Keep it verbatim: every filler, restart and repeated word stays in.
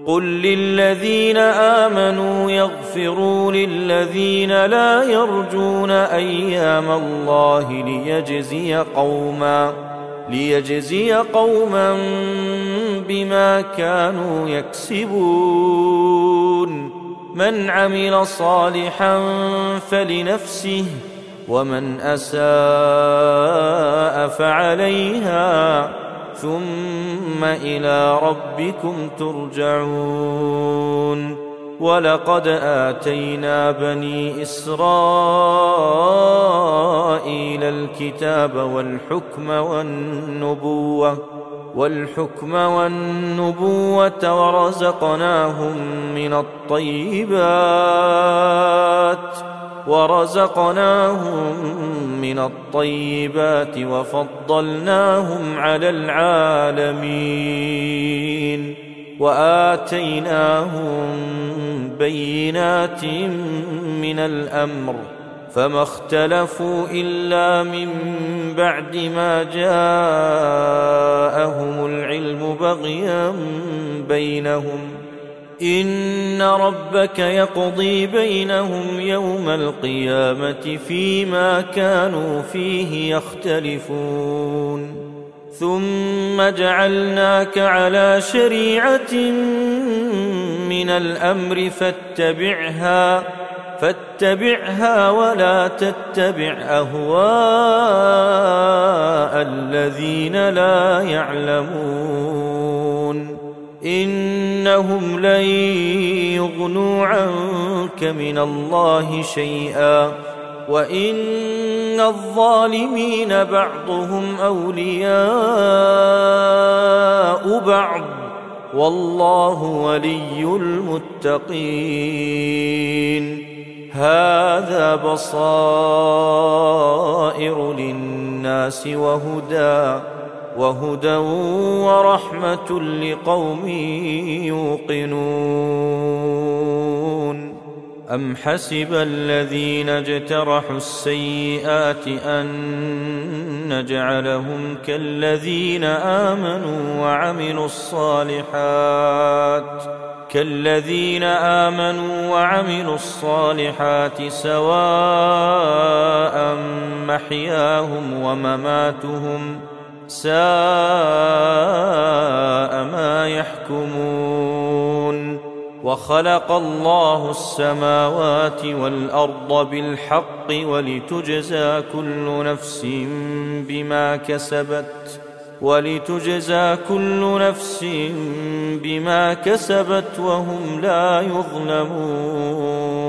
قل للذين آمنوا يغفروا للذين لا يرجون أيام الله ليجزي قوما ليجزي قوما بما كانوا يكسبون من عمل صالحا فلنفسه ومن أساء فعليها ثم إلى ربكم ترجعون ولقد آتينا بني إسرائيل الكتاب والحكم والنبوة والحكم والنبوة ورزقناهم من الطيبات ورزقناهم من الطيبات وفضلناهم على العالمين وآتيناهم بينات من الأمر فما اختلفوا إلا من بعد ما جاءهم العلم بغيا بينهم إن ربك يقضي بينهم يوم القيامة فيما كانوا فيه يختلفون ثم جعلناك على شريعة من الأمر فاتبعها فاتبعها ولا تتبع أهواء الذين لا يعلمون إنهم لن يغنوا عنك من الله شيئا وإن الظالمين بعضهم أولياء بعض والله ولي المتقين هذا بصائر للناس وهدى وهدى ورحمة لقوم يوقنون أم حسب الذين اجترحوا السيئات أن نجعلهم كالذين آمنوا وعملوا الصالحات كالذين آمنوا وعملوا الصالحات سواء محياهم ومماتهم ساء ما يحكمون وخلق الله السماوات والأرض بالحق ولتجزى كل نفس بما كسبت ولتجزى كل نفس بما كسبت وهم لا يظلمون